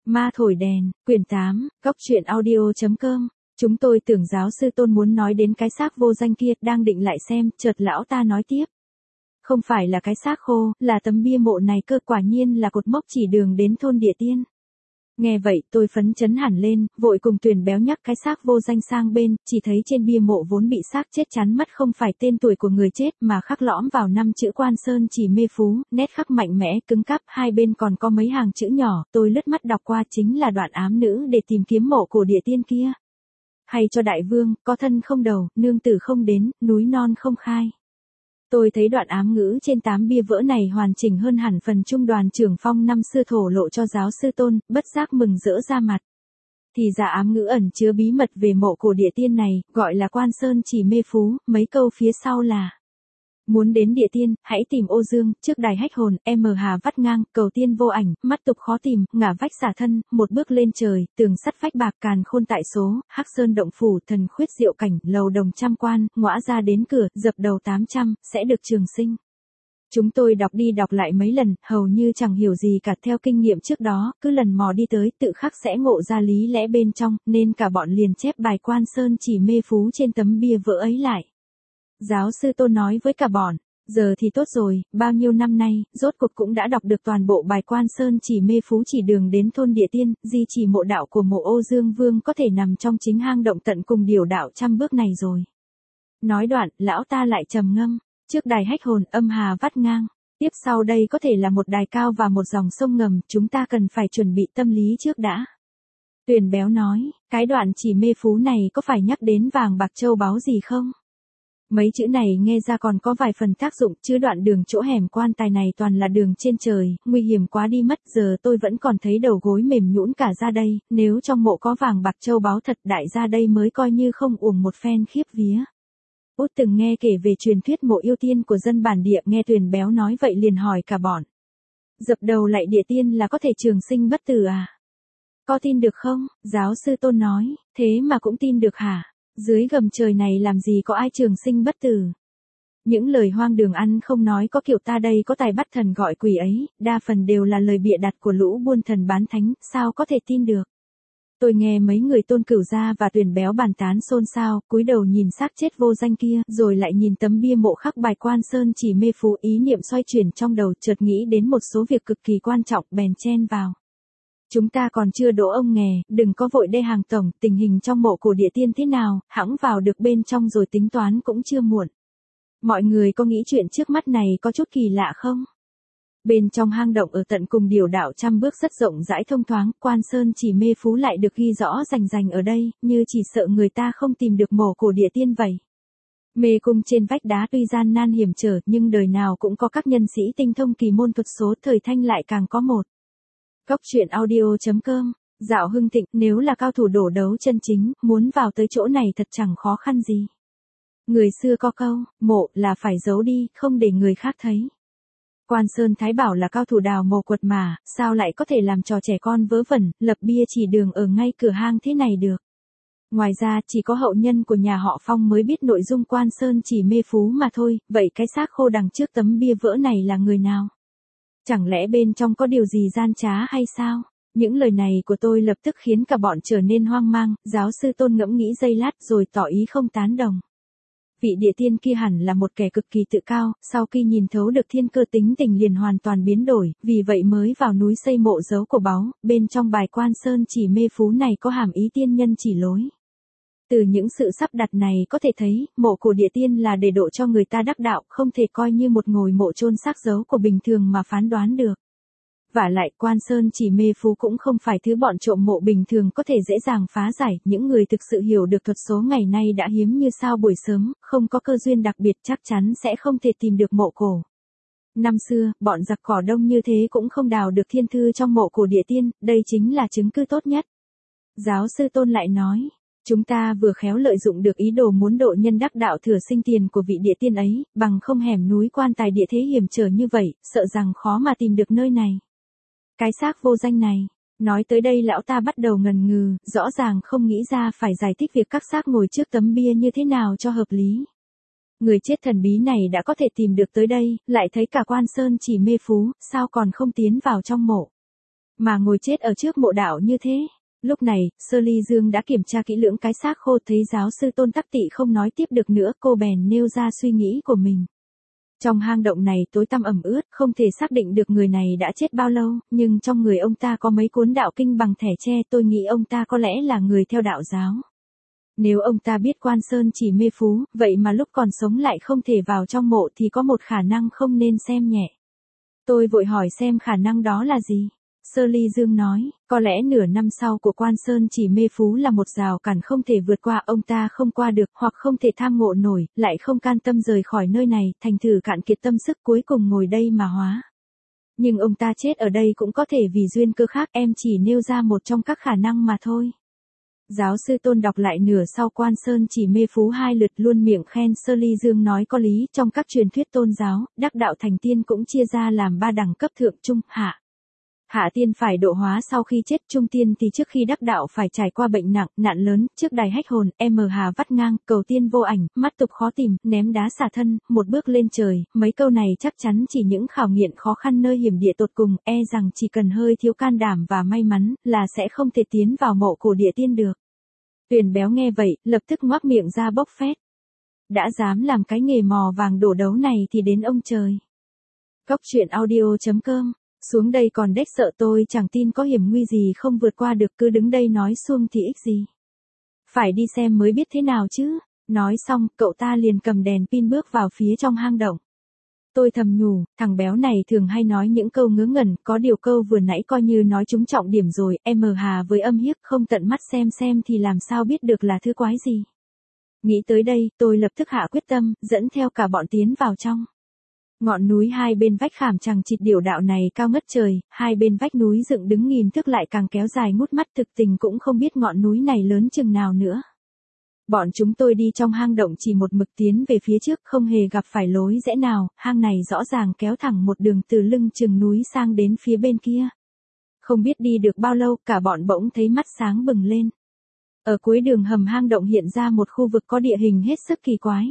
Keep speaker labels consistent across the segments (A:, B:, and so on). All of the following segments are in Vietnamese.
A: Ma thổi đèn, quyển 8, góc truyện audio.com. Chúng tôi tưởng giáo sư Tôn muốn nói đến cái xác vô danh kia, đang định lại xem, chợt lão ta nói tiếp. Không phải là cái xác khô, là tấm bia mộ này cơ, quả nhiên là cột mốc chỉ đường đến thôn Địa Tiên. Nghe vậy, tôi phấn chấn hẳn lên, vội cùng Tuyền Béo nhắc cái xác vô danh sang bên, chỉ thấy trên bia mộ vốn bị xác chết chắn mất không phải tên tuổi của người chết mà khắc lõm vào 5 chữ Quan Sơn Chỉ Mê Phú, nét khắc mạnh mẽ, cứng cáp, hai bên còn có mấy hàng chữ nhỏ, tôi lướt mắt đọc qua chính là đoạn ám nữ để tìm kiếm mộ của Địa Tiên kia. Hay cho đại vương, có thân không đầu, nương tử không đến, núi non không khai. Tôi thấy đoạn ám ngữ trên 8 bia vỡ này hoàn chỉnh hơn hẳn phần trung đoàn trưởng Phong năm xưa thổ lộ cho giáo sư Tôn, bất giác mừng rỡ ra mặt. Thì ra ám ngữ ẩn chứa bí mật về mộ cổ Địa Tiên này, gọi là Quan Sơn Chỉ Mê Phú, mấy câu phía sau là: muốn đến Địa Tiên, hãy tìm Ô Dương, trước đài hách hồn, em hà vắt ngang, cầu tiên vô ảnh, mắt tục khó tìm, ngả vách xả thân, một bước lên trời, tường sắt vách bạc, càn khôn tại số, hắc sơn động phủ, thần khuyết diệu cảnh, lầu đồng trăm quan, ngõa ra đến cửa, dập đầu 800, sẽ được trường sinh. Chúng tôi đọc đi đọc lại mấy lần, hầu như chẳng hiểu gì cả, theo kinh nghiệm trước đó, cứ lần mò đi tới, tự khắc sẽ ngộ ra lý lẽ bên trong, nên cả bọn liền chép bài Quan Sơn Chỉ Mê Phú trên tấm bia vỡ ấy lại. Giáo sư Tôn nói với cả bọn, giờ thì tốt rồi, bao nhiêu năm nay, rốt cuộc cũng đã đọc được toàn bộ bài Quan Sơn Chỉ Mê Phú chỉ đường đến thôn Địa Tiên, di chỉ mộ đạo của mộ Ô Dương Vương có thể nằm trong chính hang động tận cùng điều đạo trăm bước này rồi. Nói đoạn, lão ta lại trầm ngâm, trước đài hách hồn, âm hà vắt ngang, tiếp sau đây có thể là một đài cao và một dòng sông ngầm, chúng ta cần phải chuẩn bị tâm lý trước đã. Tuyền Béo nói, cái đoạn chỉ mê phú này có phải nhắc đến vàng bạc châu báu gì không? Mấy chữ này nghe ra còn có vài phần tác dụng, chứ đoạn đường chỗ hẻm quan tài này toàn là đường trên trời, nguy hiểm quá đi mất, giờ tôi vẫn còn thấy đầu gối mềm nhũn cả ra đây, nếu trong mộ có vàng bạc châu báu thật, đại gia đây mới coi như không uổng một phen khiếp vía. Út từng nghe kể về truyền thuyết mộ yêu tiên của dân bản địa, nghe Tuyền Béo nói vậy liền hỏi cả bọn. Dập đầu lại Địa Tiên là có thể trường sinh bất tử à? Có tin được không? Giáo sư Tôn nói, thế mà cũng tin được hả? Dưới gầm trời này làm gì có ai trường sinh bất tử. Những lời hoang đường ăn không nói có kiểu ta đây có tài bắt thần gọi quỷ ấy, đa phần đều là lời bịa đặt của lũ buôn thần bán thánh, sao có thể tin được. Tôi nghe mấy người Tôn Cửu Gia và Tuyền Béo bàn tán xôn xao, cúi đầu nhìn xác chết vô danh kia, rồi lại nhìn tấm bia mộ khắc bài Quan Sơn Chỉ Mê Phú, ý niệm xoay chuyển trong đầu, chợt nghĩ đến một số việc cực kỳ quan trọng, bèn chen vào. Chúng ta còn chưa đỗ ông nghè, đừng có vội đê hàng tổng, tình hình trong mộ cổ Địa Tiên thế nào, hẵng vào được bên trong rồi tính toán cũng chưa muộn. Mọi người có nghĩ chuyện trước mắt này có chút kỳ lạ không? Bên trong hang động ở tận cùng điều đạo trăm bước rất rộng rãi thông thoáng, Quan Sơn Chỉ Mê Phú lại được ghi rõ rành rành ở đây, như chỉ sợ người ta không tìm được mộ cổ Địa Tiên vậy. Mê cung trên vách đá tuy gian nan hiểm trở, nhưng đời nào cũng có các nhân sĩ tinh thông kỳ môn thuật số, thời Thanh lại càng có một. Góc truyện audio.com, dạo hưng thịnh, nếu là cao thủ đổ đấu chân chính, muốn vào tới chỗ này thật chẳng khó khăn gì. Người xưa có câu, mộ là phải giấu đi, không để người khác thấy. Quan Sơn Thái Bảo là cao thủ đào mộ quật mà, sao lại có thể làm trò trẻ con vớ vẩn, lập bia chỉ đường ở ngay cửa hang thế này được. Ngoài ra, chỉ có hậu nhân của nhà họ Phong mới biết nội dung Quan Sơn Chỉ Mê Phú mà thôi, vậy cái xác khô đằng trước tấm bia vỡ này là người nào? Chẳng lẽ bên trong có điều gì gian trá hay sao? Những lời này của tôi lập tức khiến cả bọn trở nên hoang mang, giáo sư Tôn ngẫm nghĩ giây lát rồi tỏ ý không tán đồng. Vị Địa Tiên kia hẳn là một kẻ cực kỳ tự cao, sau khi nhìn thấu được thiên cơ tính tình liền hoàn toàn biến đổi, vì vậy mới vào núi xây mộ giấu của báu, bên trong bài Quan Sơn Chỉ Mê Phú này có hàm ý tiên nhân chỉ lối. Từ những sự sắp đặt này có thể thấy, mộ cổ Địa Tiên là để độ cho người ta đắc đạo, không thể coi như một ngôi mộ chôn xác giấu của bình thường mà phán đoán được. Vả lại Quan Sơn Chỉ Mê Phú cũng không phải thứ bọn trộm mộ bình thường có thể dễ dàng phá giải, những người thực sự hiểu được thuật số ngày nay đã hiếm như sao buổi sớm, không có cơ duyên đặc biệt chắc chắn sẽ không thể tìm được mộ cổ. Năm xưa, bọn giặc cỏ đông như thế cũng không đào được thiên thư trong mộ cổ Địa Tiên, đây chính là chứng cứ tốt nhất. Giáo sư Tôn lại nói, chúng ta vừa khéo lợi dụng được ý đồ muốn độ nhân đắc đạo thừa sinh tiền của vị Địa Tiên ấy, bằng không hẻm núi quan tài địa thế hiểm trở như vậy, sợ rằng khó mà tìm được nơi này. Cái xác vô danh này, nói tới đây lão ta bắt đầu ngần ngừ, rõ ràng không nghĩ ra phải giải thích việc các xác ngồi trước tấm bia như thế nào cho hợp lý. Người chết thần bí này đã có thể tìm được tới đây, lại thấy cả Quan Sơn Chỉ Mê Phú, sao còn không tiến vào trong mộ. Mà ngồi chết ở trước mộ đạo như thế. Lúc này, Sơ Ly Dương đã kiểm tra kỹ lưỡng cái xác khô, thấy giáo sư Tôn Tắc Tị không nói tiếp được nữa, cô bèn nêu ra suy nghĩ của mình. Trong hang động này tối tăm ẩm ướt, không thể xác định được người này đã chết bao lâu, nhưng trong người ông ta có mấy cuốn đạo kinh bằng thẻ tre, tôi nghĩ ông ta có lẽ là người theo đạo giáo. Nếu ông ta biết Quan Sơn Chỉ mê phú, vậy mà lúc còn sống lại không thể vào trong mộ thì có một khả năng không nên xem nhẹ. Tôi vội hỏi xem khả năng đó là gì. Sơ Ly Dương nói, có lẽ nửa năm sau của Quan Sơn Chỉ mê phú là một rào cản không thể vượt qua, ông ta không qua được, hoặc không thể tham ngộ nổi, lại không can tâm rời khỏi nơi này, thành thử cạn kiệt tâm sức cuối cùng ngồi đây mà hóa. Nhưng ông ta chết ở đây cũng có thể vì duyên cơ khác, em chỉ nêu ra một trong các khả năng mà thôi. Giáo sư Tôn đọc lại nửa sau Quan Sơn Chỉ mê phú 2 lượt, luôn miệng khen Sơ Ly Dương nói có lý. Trong các truyền thuyết tôn giáo, đắc đạo thành tiên cũng chia ra làm 3 đẳng cấp: thượng, trung, hạ. Hạ tiên phải độ hóa sau khi chết, trung tiên thì trước khi đắc đạo phải trải qua bệnh nặng, nạn lớn, trước đài hách hồn, hà vắt ngang, cầu tiên vô ảnh, mắt tục khó tìm, ném đá xả thân, một bước lên trời. Mấy câu này chắc chắn chỉ những khảo nghiệm khó khăn nơi hiểm địa tột cùng, rằng chỉ cần hơi thiếu can đảm và may mắn là sẽ không thể tiến vào mộ cổ địa tiên được. Tuyền Béo nghe vậy, lập tức ngoác miệng ra bốc phét. Đã dám làm cái nghề mò vàng đổ đấu này thì đến ông trời. Cóc truyện audio.com. Xuống đây còn đếch sợ, tôi chẳng tin có hiểm nguy gì không vượt qua được, cứ đứng đây nói suông thì ích gì. Phải đi xem mới biết thế nào chứ. Nói xong, cậu ta liền cầm đèn pin bước vào phía trong hang động. Tôi thầm nhủ, thằng béo này thường hay nói những câu ngớ ngẩn, có điều câu vừa nãy coi như nói trúng trọng điểm rồi. Hà với âm hiếp không tận mắt xem thì làm sao biết được là thứ quái gì. Nghĩ tới đây, tôi lập tức hạ quyết tâm, dẫn theo cả bọn tiến vào trong. Ngọn núi hai bên vách khảm chằng chịt điểu đạo này cao ngất trời, hai bên vách núi dựng đứng nghìn thước lại càng kéo dài ngút mắt, thực tình cũng không biết ngọn núi này lớn chừng nào nữa. Bọn chúng tôi đi trong hang động chỉ một mực tiến về phía trước, không hề gặp phải lối rẽ nào, hang này rõ ràng kéo thẳng một đường từ lưng chừng núi sang đến phía bên kia. Không biết đi được bao lâu, cả bọn bỗng thấy mắt sáng bừng lên. Ở cuối đường hầm hang động hiện ra một khu vực có địa hình hết sức kỳ quái.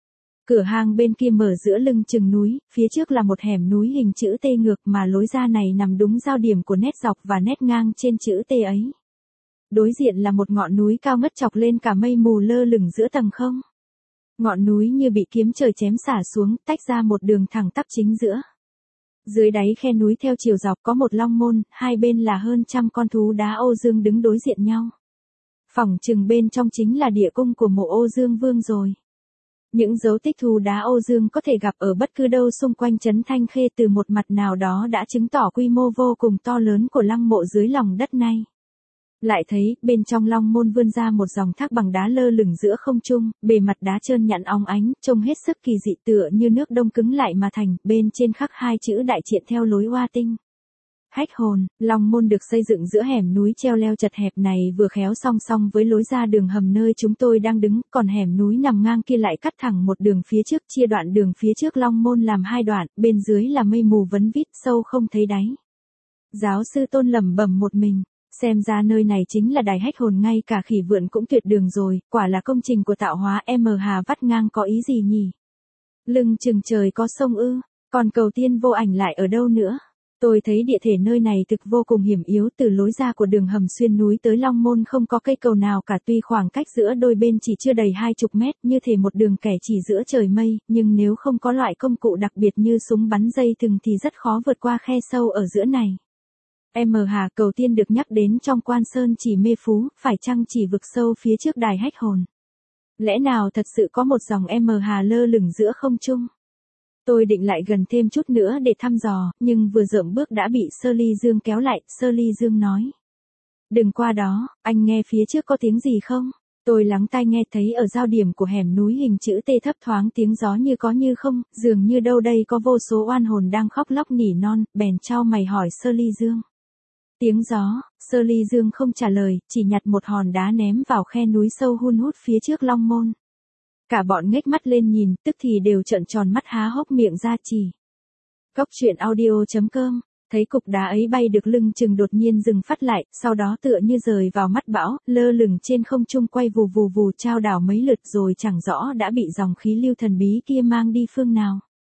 A: Cửa hang bên kia mở giữa lưng chừng núi, phía trước là một hẻm núi hình chữ T ngược, mà lối ra này nằm đúng giao điểm của nét dọc và nét ngang trên chữ T ấy. Đối diện là một ngọn núi cao ngất chọc lên cả mây mù lơ lửng giữa tầng không. Ngọn núi như bị kiếm trời chém xả xuống, tách ra một đường thẳng tắp chính giữa. Dưới đáy khe núi theo chiều dọc có một long môn, hai bên là hơn trăm con thú đá Âu Dương đứng đối diện nhau. Phỏng chừng bên trong chính là địa cung của mộ Âu Dương Vương rồi. Những dấu tích thú đá Âu Dương có thể gặp ở bất cứ đâu xung quanh trấn Thanh Khê từ một mặt nào đó đã chứng tỏ quy mô vô cùng to lớn của lăng mộ dưới lòng đất này. Lại thấy, bên trong long môn vươn ra một dòng thác bằng đá lơ lửng giữa không trung, bề mặt đá trơn nhẵn óng ánh, trông hết sức kỳ dị, tựa như nước đông cứng lại mà thành, bên trên khắc hai chữ đại triện theo lối Hoa Tinh. Hách hồn. Long môn được xây dựng giữa hẻm núi treo leo chật hẹp này, vừa khéo song song với lối ra đường hầm nơi chúng tôi đang đứng, còn hẻm núi nằm ngang kia lại cắt thẳng một đường phía trước, chia đoạn đường phía trước long môn làm hai đoạn, bên dưới là mây mù vấn vít sâu không thấy đáy. Giáo sư Tôn lẩm bẩm một mình, xem ra nơi này chính là đài hách hồn, ngay cả khỉ vượn cũng tuyệt đường rồi, quả là công trình của tạo hóa. Hà vắt ngang có ý gì nhỉ? Lưng chừng trời có sông ư? Còn cầu tiên vô ảnh lại ở đâu nữa? Tôi thấy địa thể nơi này thực vô cùng hiểm yếu, từ lối ra của đường hầm xuyên núi tới long môn không có cây cầu nào cả, tuy khoảng cách giữa đôi bên chỉ chưa đầy 20 mét, như thể một đường kẻ chỉ giữa trời mây, nhưng nếu không có loại công cụ đặc biệt như súng bắn dây thừng thì rất khó vượt qua khe sâu ở giữa này. Hà, cầu tiên được nhắc đến trong Quan Sơn Chỉ mê phú, phải chăng chỉ vực sâu phía trước đài hách hồn? Lẽ nào thật sự có một dòng Hà lơ lửng giữa không trung? Tôi định lại gần thêm chút nữa để thăm dò, nhưng vừa dậm bước đã bị Sơ Ly Dương kéo lại. Sơ Ly Dương nói: đừng qua đó, anh nghe phía trước có tiếng gì không? Tôi lắng tai nghe, thấy ở giao điểm của hẻm núi hình chữ T thấp thoáng tiếng gió như có như không, dường như đâu đây có vô số oan hồn đang khóc lóc nỉ non, bèn chau mày hỏi Sơ Ly Dương. Tiếng gió. Sơ Ly Dương không trả lời, chỉ nhặt một hòn đá ném vào khe núi sâu hun hút phía trước long môn. Cả bọn ngếch mắt lên nhìn, tức thì đều trợn tròn mắt há hốc miệng ra chỉ. Cóc truyện audio.com. Thấy cục đá ấy bay được lưng chừng đột nhiên dừng phát lại, sau đó tựa như rời vào mắt bão, lơ lửng trên không trung quay vù vù vù trao đảo mấy lượt rồi chẳng rõ đã bị dòng khí lưu thần bí kia mang đi phương nào.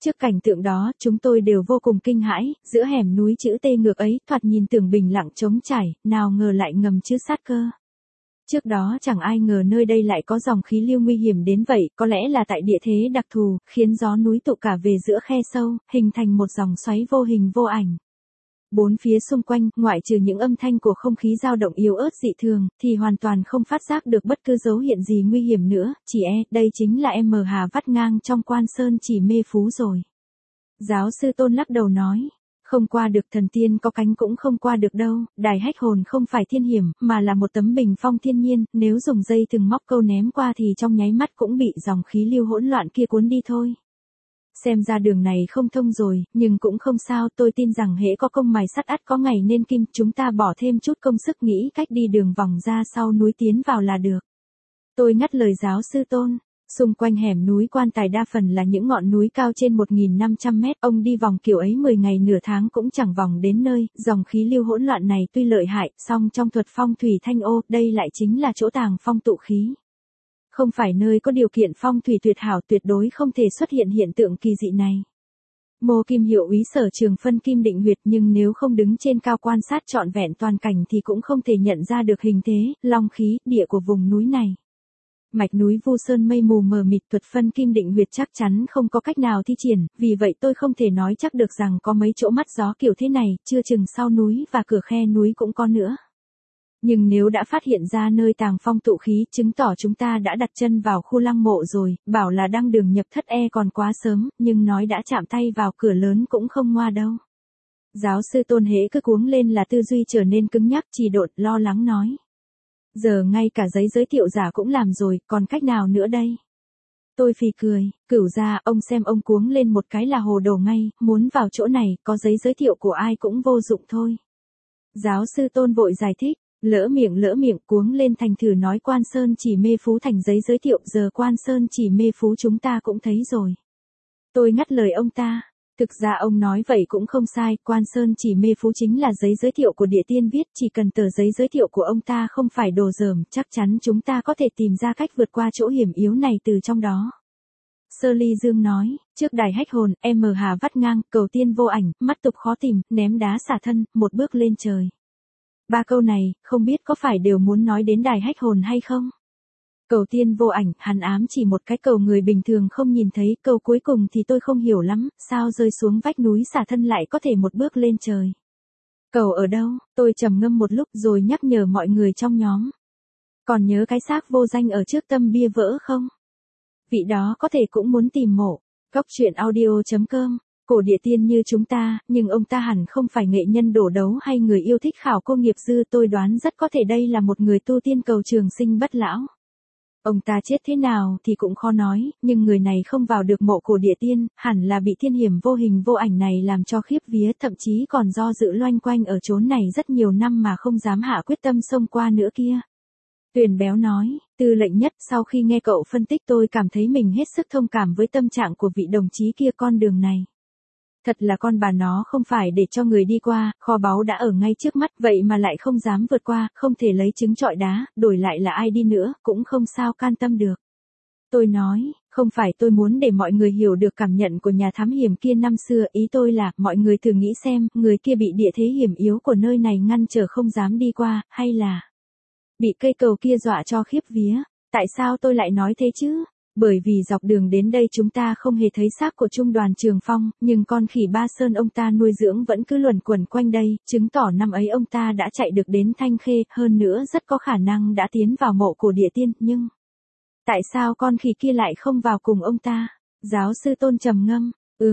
A: Trước cảnh tượng đó, chúng tôi đều vô cùng kinh hãi, giữa hẻm núi chữ T ngược ấy, thoạt nhìn tưởng bình lặng trống trải, nào ngờ lại ngầm chứa sát cơ. Trước đó chẳng ai ngờ nơi đây lại có dòng khí lưu nguy hiểm đến vậy, có lẽ là tại địa thế đặc thù, khiến gió núi tụ cả về giữa khe sâu, hình thành một dòng xoáy vô hình vô ảnh. Bốn phía xung quanh, ngoại trừ những âm thanh của không khí dao động yếu ớt dị thường, thì hoàn toàn không phát giác được bất cứ dấu hiện gì nguy hiểm nữa, đây chính là em Hà vắt ngang trong Quan Sơn Chỉ Mê Phú rồi. Giáo sư Tôn lắc đầu nói, không qua được, thần tiên có cánh cũng không qua được đâu, đài hách hồn không phải thiên hiểm, mà là một tấm bình phong thiên nhiên, nếu dùng dây thừng móc câu ném qua thì trong nháy mắt cũng bị dòng khí lưu hỗn loạn kia cuốn đi thôi. Xem ra đường này không thông rồi, nhưng cũng không sao, tôi tin rằng hễ có công mài sắt ắt có ngày nên kim, chúng ta bỏ thêm chút công sức nghĩ cách đi đường vòng ra sau núi tiến vào là được. Tôi ngắt lời giáo sư Tôn. Xung quanh hẻm núi Quan Tài đa phần là những ngọn núi cao trên 1.500 mét, ông đi vòng kiểu ấy 10 ngày nửa tháng cũng chẳng vòng đến nơi, dòng khí lưu hỗn loạn này tuy lợi hại, song trong thuật phong thủy thanh ô, đây lại chính là chỗ tàng phong tụ khí. Không phải nơi có điều kiện phong thủy tuyệt hảo, tuyệt đối không thể xuất hiện hiện tượng kỳ dị này. Mô Kim Hiệu úy Sở Trường phân kim định huyệt, nhưng nếu không đứng trên cao quan sát trọn vẹn toàn cảnh thì cũng không thể nhận ra được hình thế, long khí, địa của vùng núi này. Mạch núi Vu Sơn mây mù mờ mịt, thuật phân kim định huyệt chắc chắn không có cách nào thi triển, vì vậy tôi không thể nói chắc được rằng có mấy chỗ mắt gió kiểu thế này, chưa chừng sau núi và cửa khe núi cũng có nữa. Nhưng nếu đã phát hiện ra nơi tàng phong tụ khí, chứng tỏ chúng ta đã đặt chân vào khu lăng mộ rồi, bảo là đăng đường nhập thất còn quá sớm, nhưng nói đã chạm tay vào cửa lớn cũng không ngoa đâu. Giáo sư Tôn hễ cứ cuống lên là tư duy trở nên cứng nhắc, trì độn, lo lắng nói. Giờ ngay cả giấy giới thiệu giả cũng làm rồi, còn cách nào nữa đây? Tôi phì cười, Cửu gia, ông xem ông cuống lên một cái là hồ đồ ngay, muốn vào chỗ này, có giấy giới thiệu của ai cũng vô dụng thôi. Giáo sư Tôn vội giải thích, lỡ miệng, cuống lên thành thử nói Quan Sơn Chỉ Mê Phú thành giấy giới thiệu, giờ Quan Sơn Chỉ Mê Phú chúng ta cũng thấy rồi. Tôi ngắt lời ông ta. Thực ra ông nói vậy cũng không sai, Quan Sơn Chỉ Mê Phú chính là giấy giới thiệu của địa tiên viết, chỉ cần tờ giấy giới thiệu của ông ta không phải đồ dởm, chắc chắn chúng ta có thể tìm ra cách vượt qua chỗ hiểm yếu này từ trong đó. Sơ Ly Dương nói, trước đài hách hồn, em Hà vắt ngang, cầu tiên vô ảnh, mắt tục khó tìm, ném đá xả thân, một bước lên trời. Ba câu này, không biết có phải đều muốn nói đến đài hách hồn hay không? Cầu tiên vô ảnh, hắn ám chỉ một cái cầu người bình thường không nhìn thấy, cầu cuối cùng thì tôi không hiểu lắm, sao rơi xuống vách núi xả thân lại có thể một bước lên trời. Cầu ở đâu? Tôi trầm ngâm một lúc rồi nhắc nhở mọi người trong nhóm. Còn nhớ cái xác vô danh ở trước tâm bia vỡ không? Vị đó có thể cũng muốn tìm mộ. Góc truyện audio.com. Cổ địa tiên như chúng ta, nhưng ông ta hẳn không phải nghệ nhân đổ đấu hay người yêu thích khảo cô nghiệp dư, tôi đoán rất có thể đây là một người tu tiên cầu trường sinh bất lão. Ông ta chết thế nào thì cũng khó nói, nhưng người này không vào được mộ cổ địa tiên, hẳn là bị thiên hiểm vô hình vô ảnh này làm cho khiếp vía, thậm chí còn do dự loanh quanh ở chốn này rất nhiều năm mà không dám hạ quyết tâm xông qua nữa kia. Tuyền Béo nói, Tư lệnh nhất, sau khi nghe cậu phân tích tôi cảm thấy mình hết sức thông cảm với tâm trạng của vị đồng chí kia, con đường này. Thật là con bà nó không phải để cho người đi qua, kho báu đã ở ngay trước mắt, vậy mà lại không dám vượt qua, không thể lấy trứng trọi đá, đổi lại là ai đi nữa, cũng không sao can tâm được. Tôi nói, không phải tôi muốn để mọi người hiểu được cảm nhận của nhà thám hiểm kia năm xưa, ý tôi là, mọi người thử nghĩ xem, người kia bị địa thế hiểm yếu của nơi này ngăn trở không dám đi qua, hay là bị cây cầu kia dọa cho khiếp vía. Tại sao tôi lại nói thế chứ? Bởi vì dọc đường đến đây chúng ta không hề thấy xác của Trung đoàn Trường Phong, nhưng con khỉ Ba Sơn ông ta nuôi dưỡng vẫn cứ luẩn quẩn quanh đây, chứng tỏ năm ấy ông ta đã chạy được đến Thanh Khê, hơn nữa rất có khả năng đã tiến vào mộ cổ địa tiên, nhưng tại sao con khỉ kia lại không vào cùng ông ta? Giáo sư Tôn trầm ngâm,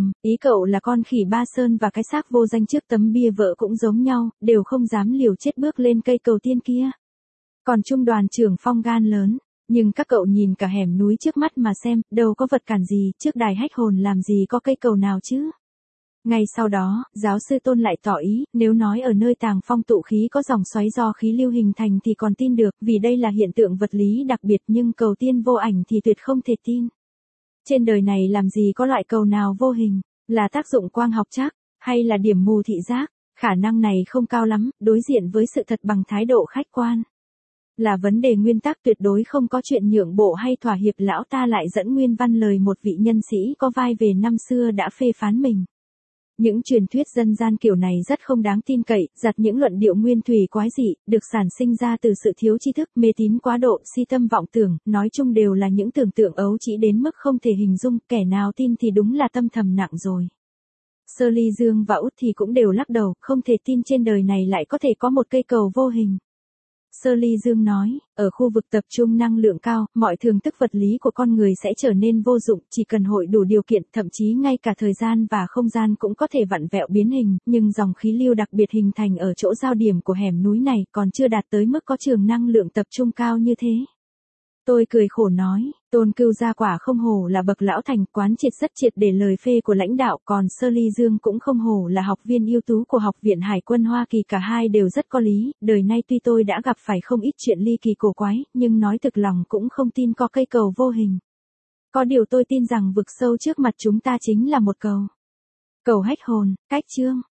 A: ý cậu là con khỉ Ba Sơn và cái xác vô danh trước tấm bia vỡ cũng giống nhau, đều không dám liều chết bước lên cây cầu tiên kia. Còn Trung đoàn Trường Phong gan lớn. Nhưng các cậu nhìn cả hẻm núi trước mắt mà xem, đâu có vật cản gì, trước đài hách hồn làm gì có cây cầu nào chứ. Ngay sau đó, giáo sư Tôn lại tỏ ý, nếu nói ở nơi tàng phong tụ khí có dòng xoáy do khí lưu hình thành thì còn tin được, vì đây là hiện tượng vật lý đặc biệt, nhưng cầu tiên vô ảnh thì tuyệt không thể tin. Trên đời này làm gì có loại cầu nào vô hình, là tác dụng quang học chắc, hay là điểm mù thị giác, khả năng này không cao lắm, đối diện với sự thật bằng thái độ khách quan. Là vấn đề nguyên tắc tuyệt đối không có chuyện nhượng bộ hay thỏa hiệp, lão ta lại dẫn nguyên văn lời một vị nhân sĩ có vai về năm xưa đã phê phán mình. Những truyền thuyết dân gian kiểu này rất không đáng tin cậy, giặt những luận điệu nguyên thủy quái dị, được sản sinh ra từ sự thiếu tri thức, mê tín quá độ, si tâm vọng tưởng, nói chung đều là những tưởng tượng ấu trĩ đến mức không thể hình dung, kẻ nào tin thì đúng là tâm thầm nặng rồi. Sơ Ly Dương và Út thì cũng đều lắc đầu, không thể tin trên đời này lại có thể có một cây cầu vô hình. Sơ Ly Dương nói, ở khu vực tập trung năng lượng cao, mọi thường thức vật lý của con người sẽ trở nên vô dụng, chỉ cần hội đủ điều kiện, thậm chí ngay cả thời gian và không gian cũng có thể vặn vẹo biến hình, nhưng dòng khí lưu đặc biệt hình thành ở chỗ giao điểm của hẻm núi này còn chưa đạt tới mức có trường năng lượng tập trung cao như thế. Tôi cười khổ nói, Tôn Cưu Gia quả không hổ là bậc lão thành, quán triệt rất triệt để lời phê của lãnh đạo, còn Sơ Ly Dương cũng không hổ là học viên ưu tú của Học viện Hải quân Hoa Kỳ, cả hai đều rất có lý, đời nay tuy tôi đã gặp phải không ít chuyện ly kỳ cổ quái, nhưng nói thực lòng cũng không tin có cây cầu vô hình. Có điều tôi tin rằng vực sâu trước mặt chúng ta chính là một cầu. Cầu hết hồn, cách chương.